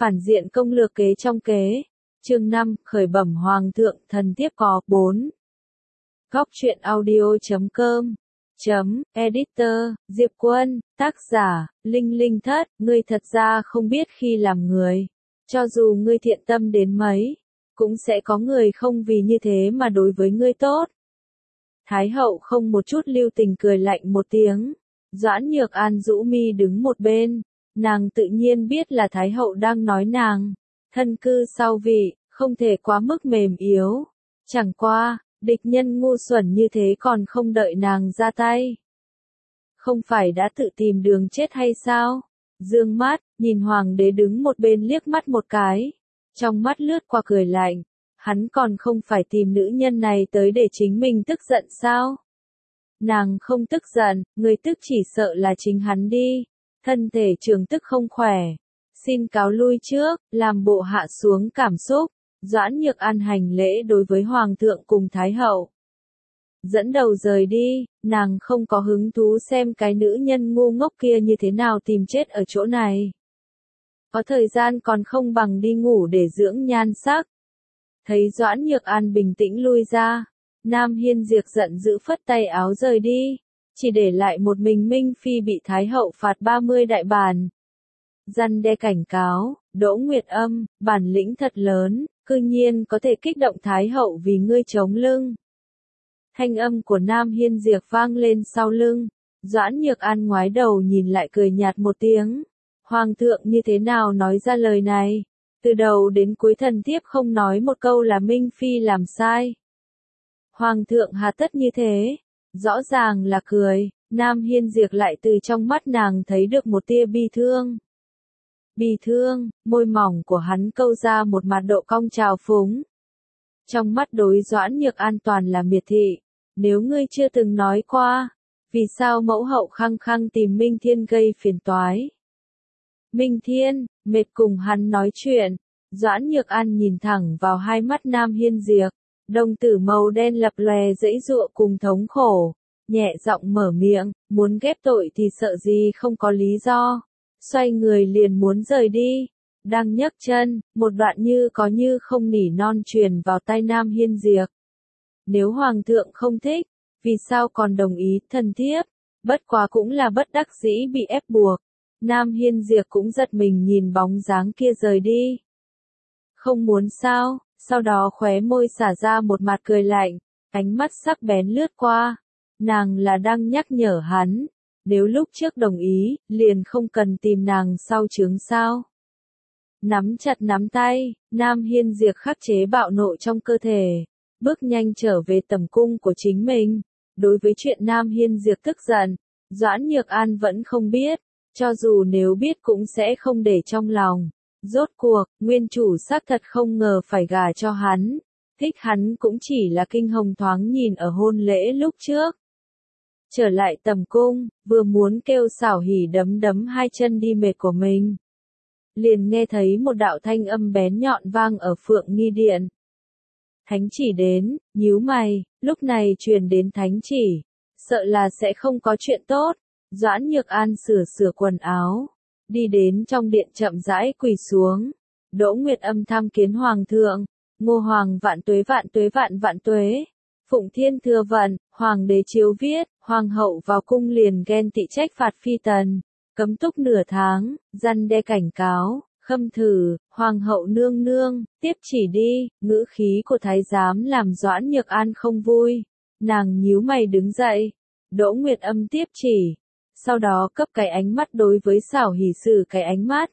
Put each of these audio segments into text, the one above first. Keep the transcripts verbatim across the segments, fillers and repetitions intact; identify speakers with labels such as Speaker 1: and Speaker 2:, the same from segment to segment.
Speaker 1: Phản diện công lược kế trong kế. Chương năm, khởi bẩm hoàng thượng, thần tiếp có bốn. Góc truyện audio chấm com chấm editor, Diệp Quân, tác giả, Linh Linh Thất, ngươi thật ra không biết khi làm người. Cho dù ngươi thiện tâm đến mấy, cũng sẽ có người không vì như thế mà đối với ngươi tốt. Thái hậu không một chút lưu tình cười lạnh một tiếng. Doãn Nhược An rũ mi đứng một bên. Nàng tự nhiên biết là Thái hậu đang nói nàng. Thân cư sau vị, không thể quá mức mềm yếu. Chẳng qua, địch nhân ngu xuẩn như thế còn không đợi nàng ra tay. Không phải đã tự tìm đường chết hay sao? Dương mắt, nhìn hoàng đế đứng một bên liếc mắt một cái. Trong mắt lướt qua cười lạnh. Hắn còn không phải tìm nữ nhân này tới để chính mình tức giận sao? Nàng không tức giận, người tức chỉ sợ là chính hắn đi. Thân thể trường tức không khỏe. Xin cáo lui trước, làm bộ hạ xuống cảm xúc. Doãn Nhược An hành lễ đối với Hoàng thượng cùng Thái hậu. Dẫn đầu rời đi, nàng không có hứng thú xem cái nữ nhân ngu ngốc kia như thế nào tìm chết ở chỗ này. Có thời gian còn không bằng đi ngủ để dưỡng nhan sắc. Thấy Doãn Nhược An bình tĩnh lui ra, Nam Hiên Diệp giận dữ phất tay áo rời đi, chỉ để lại một mình Minh Phi bị Thái hậu phạt ba mươi đại bản. Răn đe cảnh cáo, Đỗ Nguyệt Âm, bản lĩnh thật lớn, cư nhiên có thể kích động Thái hậu vì ngươi chống lưng. Thanh âm của Nam Hiên Diệp vang lên sau lưng, Doãn Nhược An ngoái đầu nhìn lại cười nhạt một tiếng. Hoàng thượng như thế nào nói ra lời này? Từ đầu đến cuối thần thiếp không nói một câu là Minh Phi làm sai. Hoàng thượng hà tất như thế? Rõ ràng là cười, Nam Hiên Diệp lại từ trong mắt nàng thấy được một tia bi thương. Bi thương, môi mỏng của hắn câu ra một mặt độ cong trào phúng. Trong mắt đối Doãn Nhược An toàn là miệt thị. Nếu ngươi chưa từng nói qua, vì sao mẫu hậu khăng khăng tìm Minh Thiên gây phiền toái? Minh Thiên, mệt cùng hắn nói chuyện. Doãn Nhược An nhìn thẳng vào hai mắt Nam Hiên Diệp, đồng tử màu đen lập lòe giãy giụa cùng thống khổ, nhẹ giọng mở miệng, muốn ghép tội thì sợ gì không có lý do. Xoay người liền muốn rời đi, đang nhấc chân, một đoạn như có như không nỉ non truyền vào tai Nam Hiên Diệp. Nếu hoàng thượng không thích, vì sao còn đồng ý thần thiếp? Bất quá cũng là bất đắc dĩ bị ép buộc. Nam Hiên Diệp cũng giật mình nhìn bóng dáng kia rời đi. Không muốn sao? Sau đó khóe môi xả ra một mặt cười lạnh, ánh mắt sắc bén lướt qua. Nàng là đang nhắc nhở hắn. Nếu lúc trước đồng ý, liền không cần tìm nàng sau chướng sao. Nắm chặt nắm tay, Nam Hiên Diệp khắc chế bạo nộ trong cơ thể, bước nhanh trở về tầm cung của chính mình. Đối với chuyện Nam Hiên Diệp tức giận, Doãn Nhược An vẫn không biết, cho dù nếu biết cũng sẽ không để trong lòng. Rốt cuộc, nguyên chủ xác thật không ngờ phải gả cho hắn, thích hắn cũng chỉ là kinh hồng thoáng nhìn ở hôn lễ lúc trước. Trở lại tầm cung, vừa muốn kêu Xảo Hỉ đấm đấm hai chân đi mệt của mình. Liền nghe thấy một đạo thanh âm bén nhọn vang ở Phượng Nghi Điện. Thánh chỉ đến, nhíu mày, lúc này truyền đến thánh chỉ, sợ là sẽ không có chuyện tốt. Doãn Nhược An sửa sửa quần áo, đi đến trong điện chậm rãi quỳ xuống. Đỗ Nguyệt Âm tham kiến hoàng thượng, Ngô hoàng vạn tuế vạn tuế vạn vạn tuế. Phụng Thiên thừa vận, hoàng đế chiếu viết, hoàng hậu vào cung liền ghen tị trách phạt phi tần, cấm túc nửa tháng, răn đe cảnh cáo, khâm thử, hoàng hậu nương nương, tiếp chỉ đi. Ngữ khí của thái giám làm Doãn Nhược An không vui, nàng nhíu mày đứng dậy. Đỗ Nguyệt Âm tiếp chỉ, sau đó cấp cái ánh mắt đối với Xảo Hỉ sử cái ánh mắt.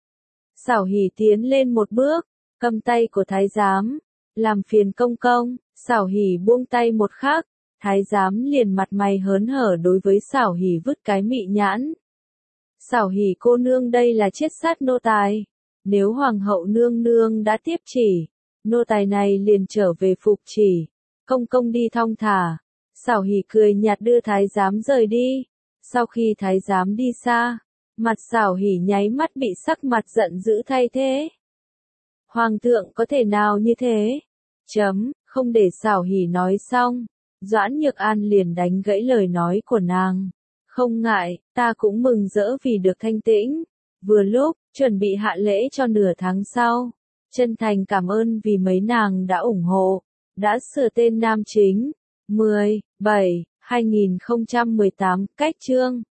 Speaker 1: Xảo Hỉ tiến lên một bước, cầm tay của thái giám, làm phiền công công. Xảo Hỉ buông tay một khắc, thái giám liền mặt mày hớn hở đối với Xảo Hỉ vứt cái mị nhãn. Xảo Hỉ cô nương đây là chiết sát nô tài. Nếu hoàng hậu nương nương đã tiếp chỉ, nô tài này liền trở về phục chỉ. Công công đi thong thả. Xảo Hỉ cười nhạt đưa thái giám rời đi. Sau khi thái giám đi xa, mặt Xảo Hỉ nháy mắt bị sắc mặt giận dữ thay thế. Hoàng thượng có thể nào như thế? Chấm, không để Xảo Hỉ nói xong, Doãn Nhược An liền đánh gãy lời nói của nàng. Không ngại, ta cũng mừng rỡ vì được thanh tĩnh. Vừa lúc, chuẩn bị hạ lễ cho nửa tháng sau. Chân thành cảm ơn vì mấy nàng đã ủng hộ. Đã sửa tên nam chính. mười, bảy, hai nghìn không trăm mười tám, cách chương.